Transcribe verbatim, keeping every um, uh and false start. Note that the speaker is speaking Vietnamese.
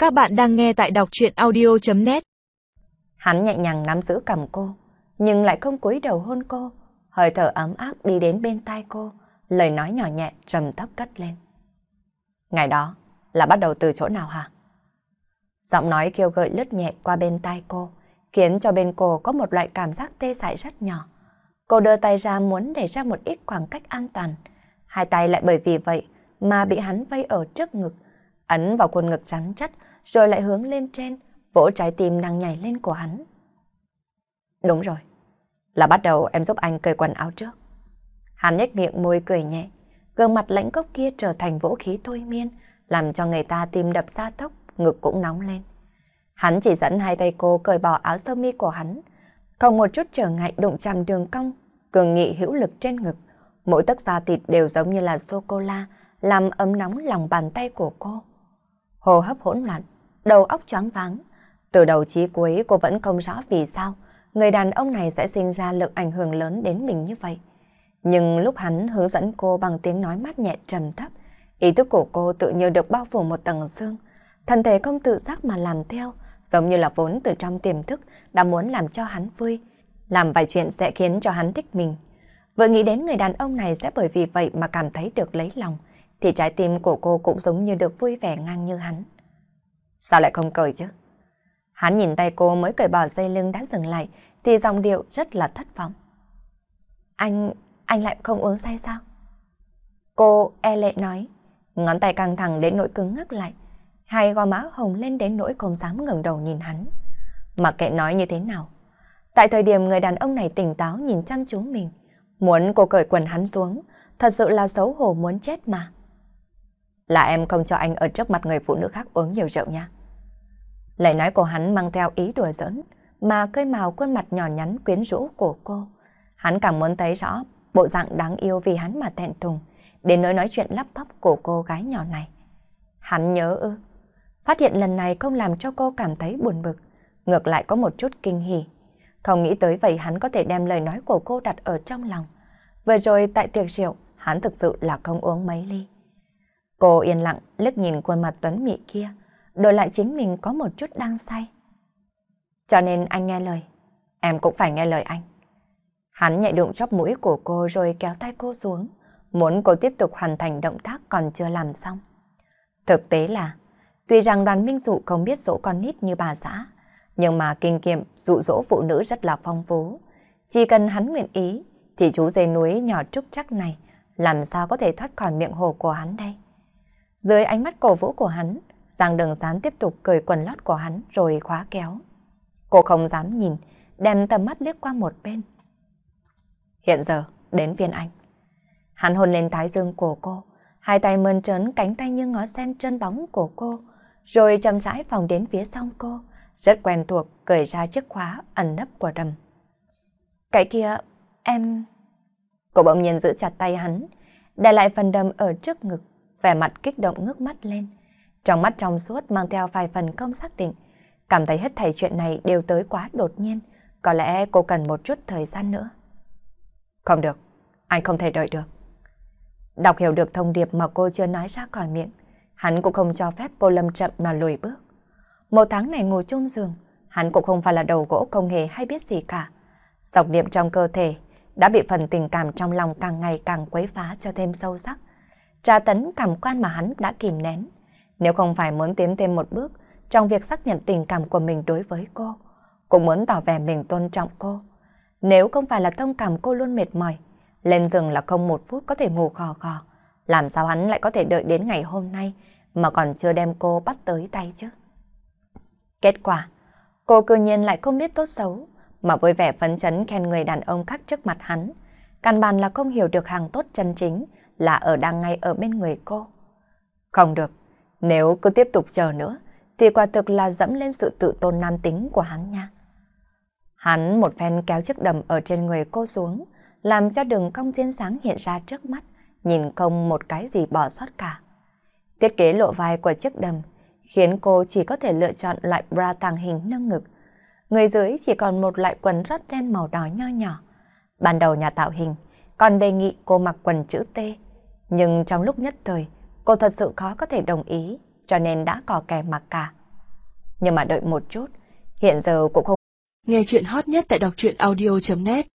Các bạn đang nghe tại đọc truyện audio chấm net. Hắn nhẹ nhàng nắm giữ cằm cô, nhưng lại không cúi đầu hôn cô. Hơi thở ấm áp đi đến bên tai cô, lời nói nhỏ nhẹ trầm thấp cất lên. Ngày đó là bắt đầu từ chỗ nào hả? Giọng nói kêu gợi lướt nhẹ qua bên tai cô, khiến cho bên cô có một loại cảm giác tê dại rất nhỏ. Cô đưa tay ra muốn để ra một ít khoảng cách an toàn. Hai tay lại bởi vì vậy mà bị hắn vây ở trước ngực, ấn vào khuôn ngực rắn chắc, rồi lại hướng lên trên, vỗ trái tim đang nhảy lên của hắn. Đúng rồi, là bắt đầu em giúp anh cởi quần áo trước. Hắn nhếch miệng môi cười nhẹ, gương mặt lãnh cốc kia trở thành vũ khí thôi miên, làm cho người ta tim đập ra tốc, ngực cũng nóng lên. Hắn chỉ dẫn hai tay cô cởi bỏ áo sơ mi của hắn, không một chút trở ngại đụng chạm đường cong, cường nghị hữu lực trên ngực. Mỗi tấc da thịt đều giống như là sô-cô-la, làm ấm nóng lòng bàn tay của cô. Hô hấp hỗn loạn, đầu óc choáng váng. Từ đầu chí cuối cô vẫn không rõ vì sao người đàn ông này sẽ sinh ra lực ảnh hưởng lớn đến mình như vậy. Nhưng lúc hắn hướng dẫn cô bằng tiếng nói mát nhẹ trầm thấp, ý thức của cô tự như được bao phủ một tầng sương. Thân thể không tự giác mà làm theo, giống như là vốn từ trong tiềm thức đã muốn làm cho hắn vui, làm vài chuyện sẽ khiến cho hắn thích mình. Vừa nghĩ đến người đàn ông này sẽ bởi vì vậy mà cảm thấy được lấy lòng, thì trái tim của cô cũng giống như được vui vẻ ngang như hắn. Sao lại không cởi chứ? Hắn nhìn tay cô mới cởi bỏ dây lưng đã dừng lại, thì giọng điệu rất là thất vọng. Anh, anh lại không uống say sao? Cô e lệ nói, ngón tay căng thẳng đến nỗi cứng ngắc lại, hai gò má hồng lên đến nỗi không dám ngẩng đầu nhìn hắn. Mặc kệ nói như thế nào, tại thời điểm người đàn ông này tỉnh táo nhìn chăm chú mình, muốn cô cởi quần hắn xuống, thật sự là xấu hổ muốn chết mà. Là em không cho anh ở trước mặt người phụ nữ khác uống nhiều rượu nha. Lời nói của hắn mang theo ý đùa giỡn, mà khơi mào khuôn mặt nhỏ nhắn quyến rũ của cô. Hắn càng muốn thấy rõ bộ dạng đáng yêu vì hắn mà thẹn thùng, đến nỗi nói chuyện lắp bắp của cô gái nhỏ này. Hắn nhớ ư? Phát hiện lần này không làm cho cô cảm thấy buồn bực, ngược lại có một chút kinh hỉ. Không nghĩ tới vậy hắn có thể đem lời nói của cô đặt ở trong lòng. Vừa rồi tại tiệc rượu, hắn thực sự là không uống mấy ly. Cô yên lặng liếc nhìn khuôn mặt tuấn mỹ kia, đổi lại chính mình có một chút đang say. Cho nên anh nghe lời, em cũng phải nghe lời anh. Hắn nhẹ đụng chóp mũi của cô rồi kéo tay cô xuống, muốn cô tiếp tục hoàn thành động tác còn chưa làm xong. Thực tế là, tuy rằng Đoàn Minh Dụ không biết dỗ con nít như bà xã, nhưng mà kinh nghiệm dụ dỗ phụ nữ rất là phong phú. Chỉ cần hắn nguyện ý, thì chú dê núi nhỏ trúc chắc này làm sao có thể thoát khỏi miệng hồ của hắn đây. Dưới ánh mắt cổ vũ của hắn, Giang Đường Gián tiếp tục cởi quần lót của hắn rồi khóa kéo. Cô không dám nhìn, đem tầm mắt liếc qua một bên. Hiện giờ, đến phiên anh. Hắn hôn lên thái dương của cô, hai tay mơn trớn cánh tay như ngó sen trơn bóng của cô, rồi chậm rãi vòng đến phía sau cô, rất quen thuộc cởi ra chiếc khóa ẩn nấp của đầm. Cái kia, em... Cô bỗng nhiên giữ chặt tay hắn, để lại phần đầm ở trước ngực, vẻ mặt kích động ngước mắt lên. Trong mắt trong suốt mang theo vài phần không xác định, cảm thấy hết thảy chuyện này đều tới quá đột nhiên, có lẽ cô cần một chút thời gian nữa. Không được, anh không thể đợi được. Đọc hiểu được thông điệp mà cô chưa nói ra khỏi miệng, hắn cũng không cho phép cô lâm chậm mà lùi bước. Một tháng này ngồi chung giường, hắn cũng không phải là đầu gỗ không hề hay biết gì cả. Dọc niệm trong cơ thể đã bị phần tình cảm trong lòng càng ngày càng quấy phá cho thêm sâu sắc. Tra tấn cảm quan mà hắn đã kìm nén. Nếu không phải muốn tiến thêm một bước trong việc xác nhận tình cảm của mình đối với cô, cũng muốn tỏ vẻ mình tôn trọng cô. Nếu không phải là thông cảm cô luôn mệt mỏi, lên giường là không một phút có thể ngủ khò khò, làm sao hắn lại có thể đợi đến ngày hôm nay mà còn chưa đem cô bắt tới tay chứ? Kết quả, cô cư nhiên lại không biết tốt xấu, mà vui vẻ phấn chấn khen người đàn ông khác trước mặt hắn. Căn bản là không hiểu được hàng tốt chân chính là ở đang ngay ở bên người cô. Không được, nếu cứ tiếp tục chờ nữa, thì quả thực là dẫm lên sự tự tôn nam tính của hắn nha. Hắn một phen kéo chiếc đầm ở trên người cô xuống, làm cho đường cong duyên dáng hiện ra trước mắt, nhìn không một cái gì bỏ sót cả. Thiết kế lộ vai của chiếc đầm khiến cô chỉ có thể lựa chọn loại bra tàng hình nâng ngực. Người dưới chỉ còn một loại quần rót đen màu đỏ nho nhỏ. Ban đầu nhà tạo hình còn đề nghị cô mặc quần chữ T, nhưng trong lúc nhất thời cô thật sự khó có thể đồng ý, cho nên đã cò kè mặc cả. Nhưng mà đợi một chút, hiện giờ cũng không. Nghe chuyện hot nhất tại đọc truyện audio chấm net